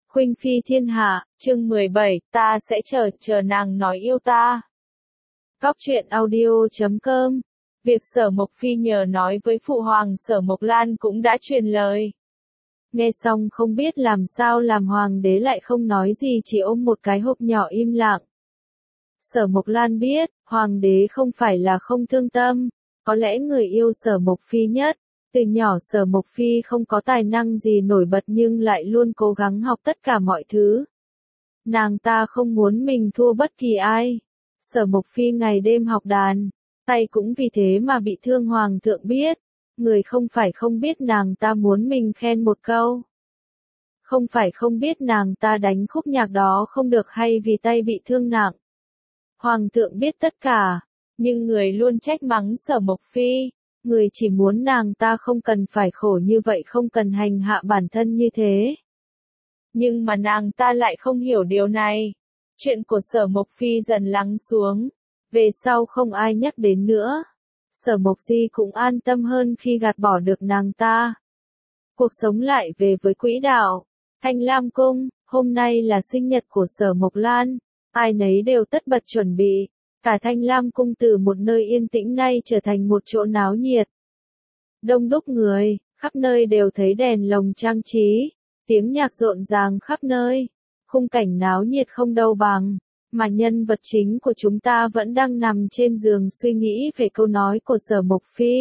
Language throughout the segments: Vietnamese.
Khuynh Phi Thiên Hạ, chương 17, ta sẽ chờ nàng nói yêu ta. Cóc truyện audio.com. Việc Sở Mộc Phi nhờ nói với Phụ Hoàng Sở Mộc Lan cũng đã truyền lời. Nghe xong không biết làm sao làm Hoàng đế lại không nói gì, chỉ ôm một cái hộp nhỏ im lặng. Sở Mộc Lan biết, Hoàng đế không phải là không thương tâm, có lẽ người yêu Sở Mộc Phi nhất. Từ nhỏ Sở Mộc Phi không có tài năng gì nổi bật nhưng lại luôn cố gắng học tất cả mọi thứ. Nàng ta không muốn mình thua bất kỳ ai. Sở Mộc Phi ngày đêm học đàn, tay cũng vì thế mà bị thương. Hoàng thượng biết, người không phải không biết nàng ta muốn mình khen một câu. Không phải không biết nàng ta đánh khúc nhạc đó không được hay vì tay bị thương nặng. Hoàng thượng biết tất cả, nhưng người luôn trách mắng Sở Mộc Phi. Người chỉ muốn nàng ta không cần phải khổ như vậy, không cần hành hạ bản thân như thế. Nhưng mà nàng ta lại không hiểu điều này. Chuyện của Sở Mộc Phi dần lắng xuống. Về sau không ai nhắc đến nữa. Sở Mộc Di cũng an tâm hơn khi gạt bỏ được nàng ta. Cuộc sống lại về với quỹ đạo. Thanh Lam Cung, hôm nay là sinh nhật của Sở Mộc Lan. Ai nấy đều tất bật chuẩn bị. Cả Thanh Lam Cung từ một nơi yên tĩnh nay trở thành một chỗ náo nhiệt. Đông đúc người, khắp nơi đều thấy đèn lồng trang trí, tiếng nhạc rộn ràng khắp nơi. Khung cảnh náo nhiệt không đâu bằng, mà nhân vật chính của chúng ta vẫn đang nằm trên giường suy nghĩ về câu nói của Sở Mộc Phi.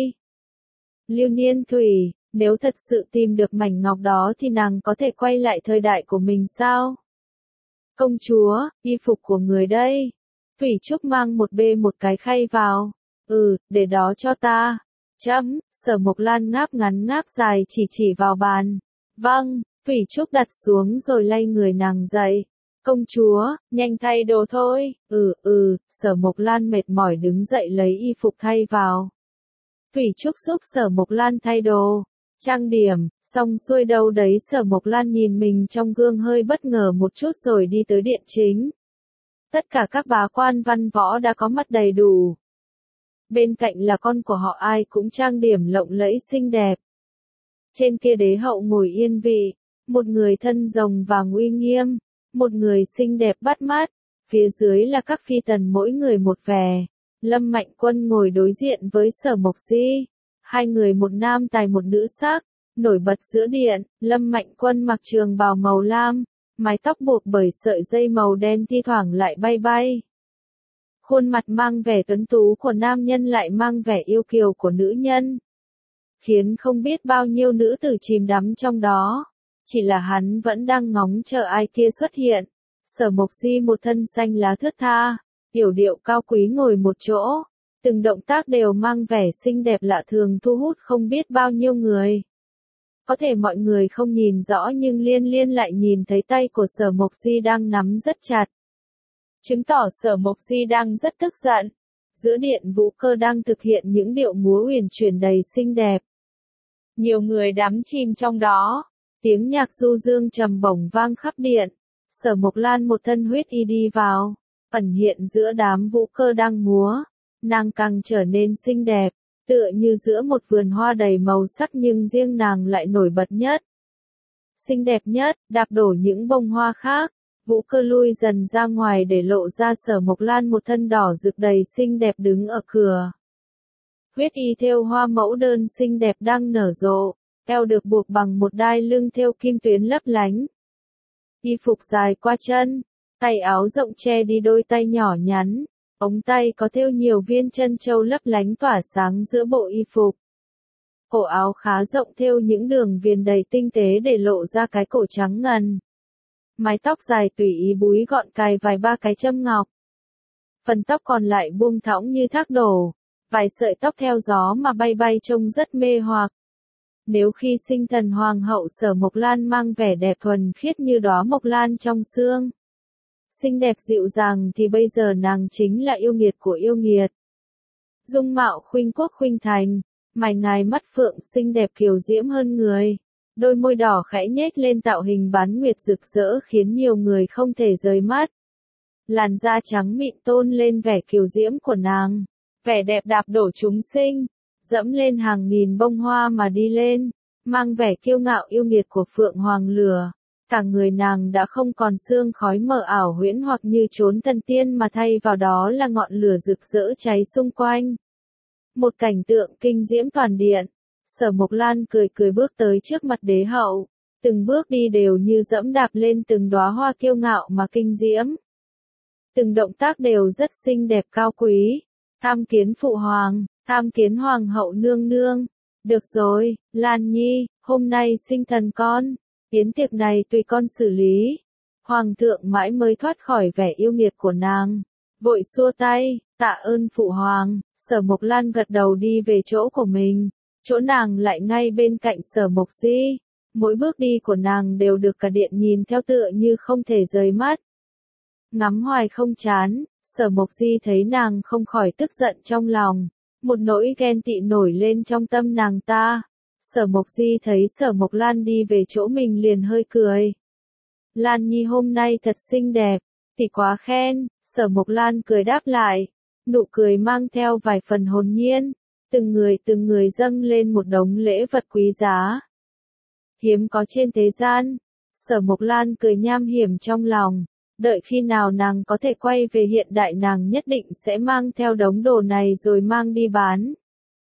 Lưu Niên Thủy, nếu thật sự tìm được mảnh ngọc đó thì nàng có thể quay lại thời đại của mình sao? Công chúa, y phục của người đây. Thủy Trúc mang một cái khay vào. Để đó cho ta. Chấm, Sở Mộc Lan ngáp ngắn ngáp dài chỉ vào bàn. Vâng, Thủy Trúc đặt xuống rồi lay người nàng dậy. Công chúa, nhanh thay đồ thôi. Sở Mộc Lan mệt mỏi đứng dậy lấy y phục thay vào. Thủy Trúc giúp Sở Mộc Lan thay đồ. Trang điểm, xong xuôi đâu đấy Sở Mộc Lan nhìn mình trong gương hơi bất ngờ một chút rồi đi tới điện chính. Tất cả các bá quan văn võ đã có mặt đầy đủ. Bên cạnh là con của họ, ai cũng trang điểm lộng lẫy xinh đẹp. Trên kia đế hậu ngồi yên vị, một người thân rồng vàng uy nghiêm, một người xinh đẹp bắt mắt, phía dưới là các phi tần mỗi người một vẻ. Lâm Mạnh Quân ngồi đối diện với Sở Mộc Di, hai người một nam tài một nữ sắc, nổi bật giữa điện. Lâm Mạnh Quân mặc trường bào màu lam, mái tóc buộc bởi sợi dây màu đen thi thoảng lại bay bay. Khuôn mặt mang vẻ tuấn tú của nam nhân lại mang vẻ yêu kiều của nữ nhân, khiến không biết bao nhiêu nữ tử chìm đắm trong đó. Chỉ là hắn vẫn đang ngóng chờ ai kia xuất hiện. Sở Mộc Di một thân xanh lá thướt tha, yểu điệu cao quý ngồi một chỗ, từng động tác đều mang vẻ xinh đẹp lạ thường thu hút không biết bao nhiêu người. Có thể mọi người không nhìn rõ nhưng Liên lại nhìn thấy tay của Sở Mộc Di đang nắm rất chặt. Chứng tỏ Sở Mộc Di đang rất tức giận. Giữa điện Vũ Cơ đang thực hiện những điệu múa uyển chuyển đầy xinh đẹp. Nhiều người đắm chìm trong đó. Tiếng nhạc du dương trầm bổng vang khắp điện. Sở Mộc Lan một thân huyết y đi vào, ẩn hiện giữa đám Vũ Cơ đang múa. Nàng càng trở nên xinh đẹp, tựa như giữa một vườn hoa đầy màu sắc nhưng riêng nàng lại nổi bật nhất. Xinh đẹp nhất, đạp đổ những bông hoa khác. Vũ Cơ lui dần ra ngoài để lộ ra Sở Mộc Lan một thân đỏ rực đầy xinh đẹp đứng ở cửa. Huyết y thêu hoa mẫu đơn xinh đẹp đang nở rộ, eo được buộc bằng một đai lưng thêu kim tuyến lấp lánh. Y phục dài qua chân, tay áo rộng che đi đôi tay nhỏ nhắn, ống tay có thêu nhiều viên chân châu lấp lánh tỏa sáng giữa bộ y phục. Cổ áo khá rộng thêu những đường viền đầy tinh tế để lộ ra cái cổ trắng ngần. Mái tóc dài tùy ý búi gọn cài vài ba cái châm ngọc. Phần tóc còn lại buông thõng như thác đổ, vài sợi tóc theo gió mà bay bay trông rất mê hoặc. Nếu khi sinh thần hoàng hậu Sở Mộc Lan mang vẻ đẹp thuần khiết như đóa mộc lan trong sương, xinh đẹp dịu dàng thì bây giờ nàng chính là yêu nghiệt của yêu nghiệt. Dung mạo khuynh quốc khuynh thành, mày ngài mắt phượng xinh đẹp kiều diễm hơn người. Đôi môi đỏ khẽ nhếch lên tạo hình bán nguyệt rực rỡ khiến nhiều người không thể rời mắt. Làn da trắng mịn tôn lên vẻ kiều diễm của nàng. Vẻ đẹp đạp đổ chúng sinh, dẫm lên hàng nghìn bông hoa mà đi lên, mang vẻ kiêu ngạo yêu nghiệt của phượng hoàng lửa. Cả người nàng đã không còn sương khói mờ ảo huyễn hoặc như chốn thần tiên mà thay vào đó là ngọn lửa rực rỡ cháy xung quanh. Một cảnh tượng kinh diễm toàn điện. Sở Mộc Lan cười cười bước tới trước mặt đế hậu. Từng bước đi đều như dẫm đạp lên từng đóa hoa kiêu ngạo mà kinh diễm. Từng động tác đều rất xinh đẹp cao quý. Tham kiến phụ hoàng, tham kiến hoàng hậu nương nương. Được rồi, Lan Nhi, hôm nay sinh thần con. Yến tiệc này tùy con xử lý. Hoàng thượng mãi mới thoát khỏi vẻ yêu nghiệt của nàng. Vội xua tay, tạ ơn phụ hoàng. Sở Mộc Lan gật đầu đi về chỗ của mình. Chỗ nàng lại ngay bên cạnh Sở Mộc Di. Mỗi bước đi của nàng đều được cả điện nhìn theo tựa như không thể rời mắt. Ngắm hoài không chán, Sở Mộc Di thấy nàng không khỏi tức giận trong lòng. Một nỗi ghen tị nổi lên trong tâm nàng ta. Sở Mộc Di thấy Sở Mộc Lan đi về chỗ mình liền hơi cười. Lan Nhi hôm nay thật xinh đẹp, tỷ quá khen. Sở Mộc Lan cười đáp lại. Nụ cười mang theo vài phần hồn nhiên. Từng người dâng lên một đống lễ vật quý giá. Hiếm có trên thế gian. Sở Mộc Lan cười nham hiểm trong lòng. Đợi khi nào nàng có thể quay về hiện đại nàng nhất định sẽ mang theo đống đồ này rồi mang đi bán.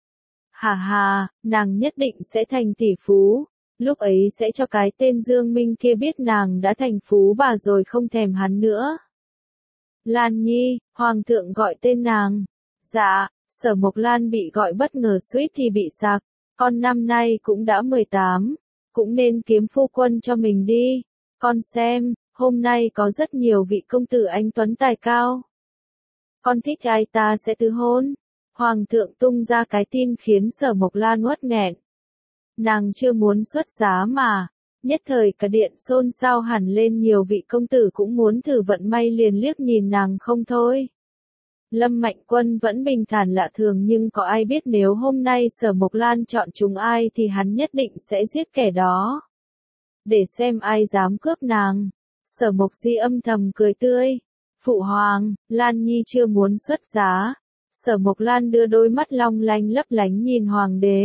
Hà hà, nàng nhất định sẽ thành tỷ phú. Lúc ấy sẽ cho cái tên Dương Minh kia biết nàng đã thành phú bà rồi không thèm hắn nữa. Lan Nhi, hoàng thượng gọi tên nàng. Dạ, Sở Mộc Lan bị gọi bất ngờ suýt thì bị sặc. Con năm nay cũng đã 18, cũng nên kiếm phu quân cho mình đi. Con xem, hôm nay có rất nhiều vị công tử anh tuấn tài cao. Con thích ai ta sẽ từ hôn. Hoàng thượng tung ra cái tin khiến Sở Mộc Lan uất nghẹn. Nàng chưa muốn xuất giá mà. Nhất thời cả điện xôn xao hẳn lên, nhiều vị công tử cũng muốn thử vận may liền liếc nhìn nàng không thôi. Lâm Mạnh Quân vẫn bình thản lạ thường nhưng có ai biết nếu hôm nay Sở Mộc Lan chọn chúng ai thì hắn nhất định sẽ giết kẻ đó. Để xem ai dám cướp nàng. Sở Mộc Di âm thầm cười tươi. Phụ hoàng, Lan Nhi chưa muốn xuất giá. Sở Mộc Lan đưa đôi mắt long lanh lấp lánh nhìn hoàng đế.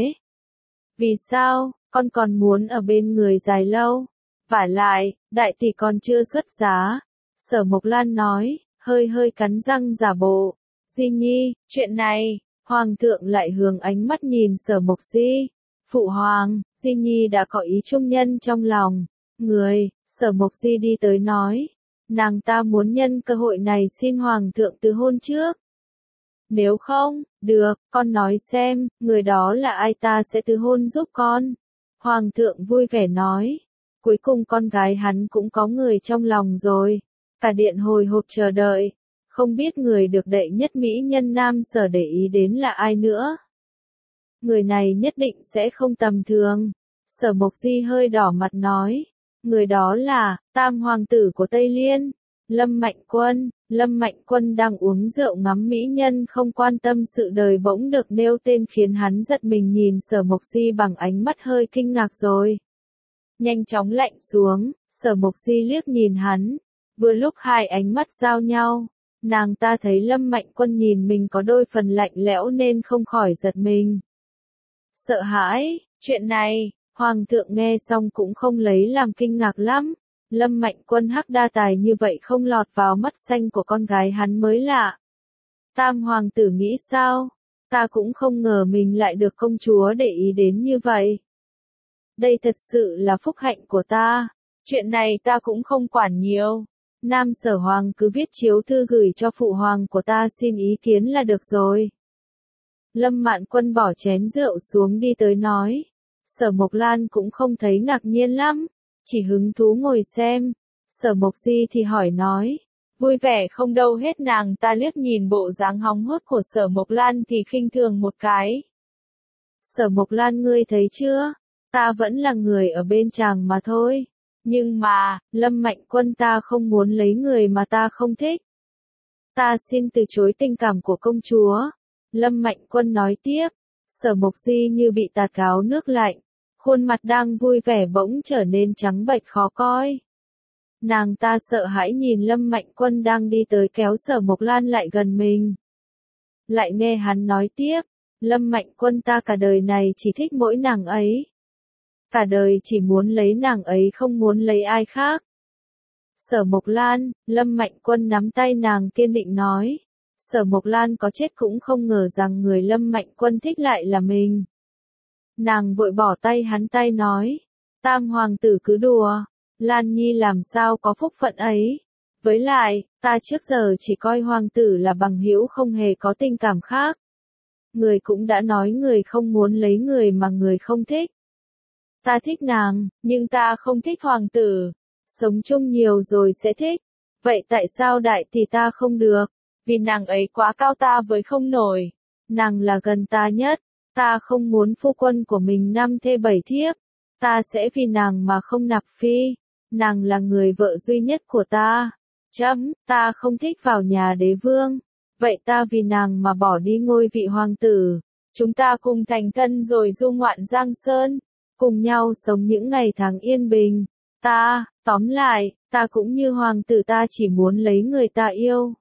Vì sao, con còn muốn ở bên người dài lâu? Vả lại, đại tỷ còn chưa xuất giá. Sở Mộc Lan nói, hơi cắn răng giả bộ. Di Nhi, chuyện này, hoàng thượng lại hướng ánh mắt nhìn Sở Mộc Di. Phụ hoàng, Di Nhi đã có ý trung nhân trong lòng. Sở Mộc Di đi tới nói. Nàng ta muốn nhân cơ hội này xin hoàng thượng từ hôn trước. Nếu không, được, con nói xem, người đó là ai ta sẽ từ hôn giúp con. Hoàng thượng vui vẻ nói. Cuối cùng con gái hắn cũng có người trong lòng rồi. Cả điện hồi hộp chờ đợi. Không biết người được đệ nhất mỹ nhân Nam Sở để ý đến là ai nữa. Người này nhất định sẽ không tầm thường. Sở Mộc Di hơi đỏ mặt nói. Người đó là, tam hoàng tử của Tây Liên, Lâm Mạnh Quân. Lâm Mạnh Quân đang uống rượu ngắm mỹ nhân không quan tâm sự đời bỗng được nêu tên khiến hắn giật mình nhìn Sở Mộc Di bằng ánh mắt hơi kinh ngạc rồi. Nhanh chóng lạnh xuống, Sở Mộc Di liếc nhìn hắn. Vừa lúc hai ánh mắt giao nhau, nàng ta thấy Lâm Mạnh Quân nhìn mình có đôi phần lạnh lẽo nên không khỏi giật mình. Sợ hãi, chuyện này, hoàng thượng nghe xong cũng không lấy làm kinh ngạc lắm. Lâm Mạnh Quân hắc đa tài như vậy không lọt vào mắt xanh của con gái hắn mới lạ. Tam hoàng tử nghĩ sao? Ta cũng không ngờ mình lại được công chúa để ý đến như vậy. Đây thật sự là phúc hạnh của ta. Chuyện này ta cũng không quản nhiều. Nam Sở Hoàng cứ viết chiếu thư gửi cho phụ hoàng của ta xin ý kiến là được rồi. Lâm Mạn Quân bỏ chén rượu xuống đi tới nói. Sở Mộc Lan cũng không thấy ngạc nhiên lắm, chỉ hứng thú ngồi xem. Sở Mộc Di thì hỏi nói. Vui vẻ không đâu hết, nàng ta liếc nhìn bộ dáng hóng hớt của Sở Mộc Lan thì khinh thường một cái. Sở Mộc Lan ngươi thấy chưa? Ta vẫn là người ở bên chàng mà thôi. Nhưng mà, Lâm Mạnh Quân ta không muốn lấy người mà ta không thích. Ta xin từ chối tình cảm của công chúa. Lâm Mạnh Quân nói tiếp. Sở Mộc Di như bị tạt gáo nước lạnh. Khuôn mặt đang vui vẻ bỗng trở nên trắng bệch khó coi. Nàng ta sợ hãi nhìn Lâm Mạnh Quân đang đi tới kéo Sở Mộc Lan lại gần mình. Lại nghe hắn nói tiếp. Lâm Mạnh Quân ta cả đời này chỉ thích mỗi nàng ấy. cả đời chỉ muốn lấy nàng ấy không muốn lấy ai khác. Sở Mộc Lan, Lâm Mạnh Quân nắm tay nàng kiên định nói. Sở Mộc Lan có chết cũng không ngờ rằng người Lâm Mạnh Quân thích lại là mình. Nàng vội bỏ tay hắn tay nói. Tam hoàng tử cứ đùa, Lan Nhi làm sao có phúc phận ấy. Với lại, ta trước giờ chỉ coi hoàng tử là bằng hữu không hề có tình cảm khác. Người cũng đã nói người không muốn lấy người mà người không thích. Ta thích nàng, nhưng ta không thích hoàng tử. Sống chung nhiều rồi sẽ thích. Vậy tại sao đại tỷ ta không được? Vì nàng ấy quá cao ta với không nổi. Nàng là gần ta nhất. Ta không muốn phu quân của mình 5 thê 7 thiếp. Ta sẽ vì nàng mà không nạp phi. Nàng là người vợ duy nhất của ta. Ta không thích vào nhà đế vương. Vậy ta vì nàng mà bỏ đi ngôi vị hoàng tử. Chúng ta cùng thành thân rồi du ngoạn Giang Sơn. Cùng nhau sống những ngày tháng yên bình. Tóm lại, ta cũng như hoàng tử ta chỉ muốn lấy người ta yêu.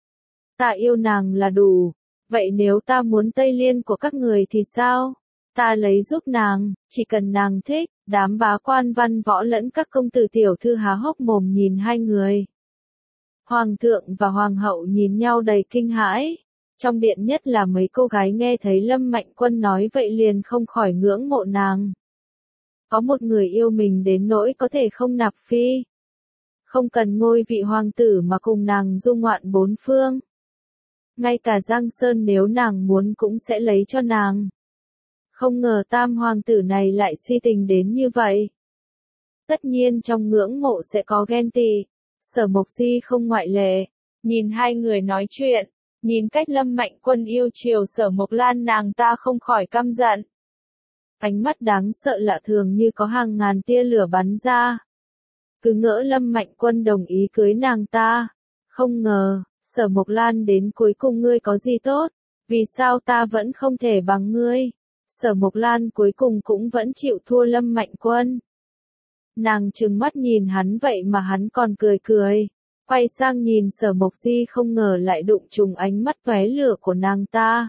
Ta yêu nàng là đủ. Vậy nếu ta muốn Tây Liên của các người thì sao? Ta lấy giúp nàng, chỉ cần nàng thích. Đám bá quan văn võ lẫn các công tử tiểu thư há hốc mồm nhìn hai người. Hoàng thượng và hoàng hậu nhìn nhau đầy kinh hãi. Trong điện nhất là mấy cô gái nghe thấy Lâm Mạnh Quân nói vậy liền không khỏi ngưỡng mộ nàng. Có một người yêu mình đến nỗi có thể không nạp phi. Không cần ngôi vị hoàng tử mà cùng nàng du ngoạn bốn phương. Ngay cả Giang Sơn nếu nàng muốn cũng sẽ lấy cho nàng. Không ngờ tam hoàng tử này lại si tình đến như vậy. Tất nhiên trong ngưỡng mộ sẽ có ghen tị. Sở Mộc Di không ngoại lệ. Nhìn hai người nói chuyện, nhìn cách Lâm Mạnh Quân yêu chiều Sở Mộc Lan nàng ta không khỏi căm giận. Ánh mắt đáng sợ lạ thường như có hàng ngàn tia lửa bắn ra. Cứ ngỡ Lâm Mạnh Quân đồng ý cưới nàng ta. Không ngờ, Sở Mộc Lan đến cuối cùng ngươi có gì tốt? Vì sao ta vẫn không thể bằng ngươi? Sở Mộc Lan cuối cùng cũng vẫn chịu thua Lâm Mạnh Quân. Nàng trừng mắt nhìn hắn vậy mà hắn còn cười cười. Quay sang nhìn Sở Mộc Di không ngờ lại đụng trùng ánh mắt tóe lửa của nàng ta.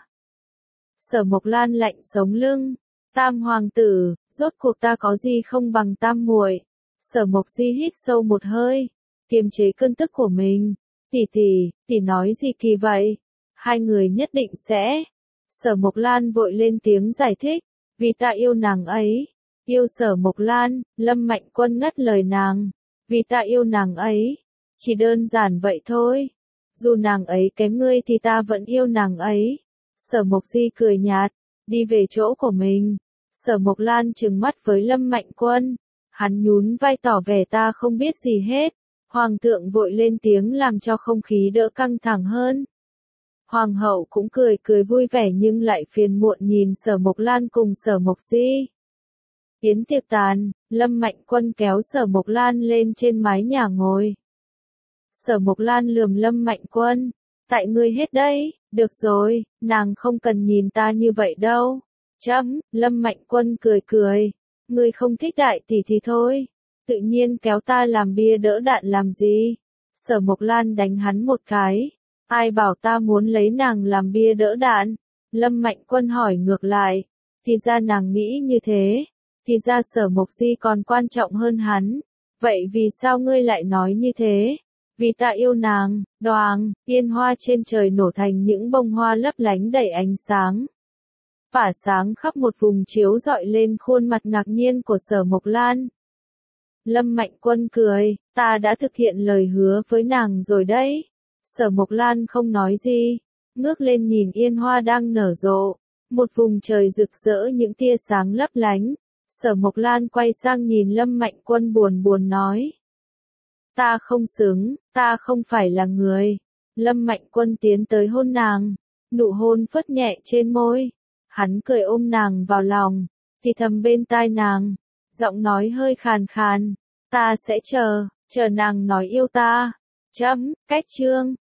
Sở Mộc Lan lạnh sống lưng. Tam hoàng tử, rốt cuộc ta có gì không bằng tam muội. Sở Mộc Di hít sâu một hơi, kiềm chế cơn tức của mình. Tỷ nói gì kỳ vậy? Hai người nhất định sẽ. Sở Mộc Lan vội lên tiếng giải thích, vì ta yêu nàng ấy. Yêu Sở Mộc Lan, Lâm Mạnh Quân ngắt lời nàng. Vì ta yêu nàng ấy. Chỉ đơn giản vậy thôi. Dù nàng ấy kém ngươi thì ta vẫn yêu nàng ấy. Sở Mộc Di cười nhạt, đi về chỗ của mình. Sở Mộc Lan trừng mắt với Lâm Mạnh Quân. Hắn nhún vai tỏ vẻ ta không biết gì hết. Hoàng thượng vội lên tiếng làm cho không khí đỡ căng thẳng hơn. Hoàng hậu cũng cười cười vui vẻ nhưng lại phiền muộn nhìn Sở Mộc Lan cùng Sở Mộc Di. Yến tiệc tàn, Lâm Mạnh Quân kéo Sở Mộc Lan lên trên mái nhà ngồi. Sở Mộc Lan lườm Lâm Mạnh Quân. Tại ngươi hết đấy, được rồi, nàng không cần nhìn ta như vậy đâu. Lâm Mạnh Quân cười cười. Ngươi không thích đại tỷ thì thôi. Tự nhiên kéo ta làm bia đỡ đạn làm gì? Sở Mộc Lan đánh hắn một cái. Ai bảo ta muốn lấy nàng làm bia đỡ đạn? Lâm Mạnh Quân hỏi ngược lại. Thì ra nàng nghĩ như thế. Thì ra Sở Mộc Di còn quan trọng hơn hắn. Vậy vì sao ngươi lại nói như thế? Vì ta yêu nàng. Đoàng, yên hoa trên trời nổ thành những bông hoa lấp lánh đầy ánh sáng. Phả sáng khắp một vùng chiếu rọi lên khuôn mặt ngạc nhiên của Sở Mộc Lan. Lâm Mạnh Quân cười, ta đã thực hiện lời hứa với nàng rồi đấy. Sở Mộc Lan không nói gì, ngước lên nhìn yên hoa đang nở rộ, một vùng trời rực rỡ những tia sáng lấp lánh. Sở Mộc Lan quay sang nhìn Lâm Mạnh Quân buồn buồn nói. Ta không xứng, ta không phải là người. Lâm Mạnh Quân tiến tới hôn nàng, nụ hôn phớt nhẹ trên môi. Hắn cười ôm nàng vào lòng, thì thầm bên tai nàng, giọng nói hơi khàn khàn, ta sẽ chờ nàng nói yêu ta. Cách chương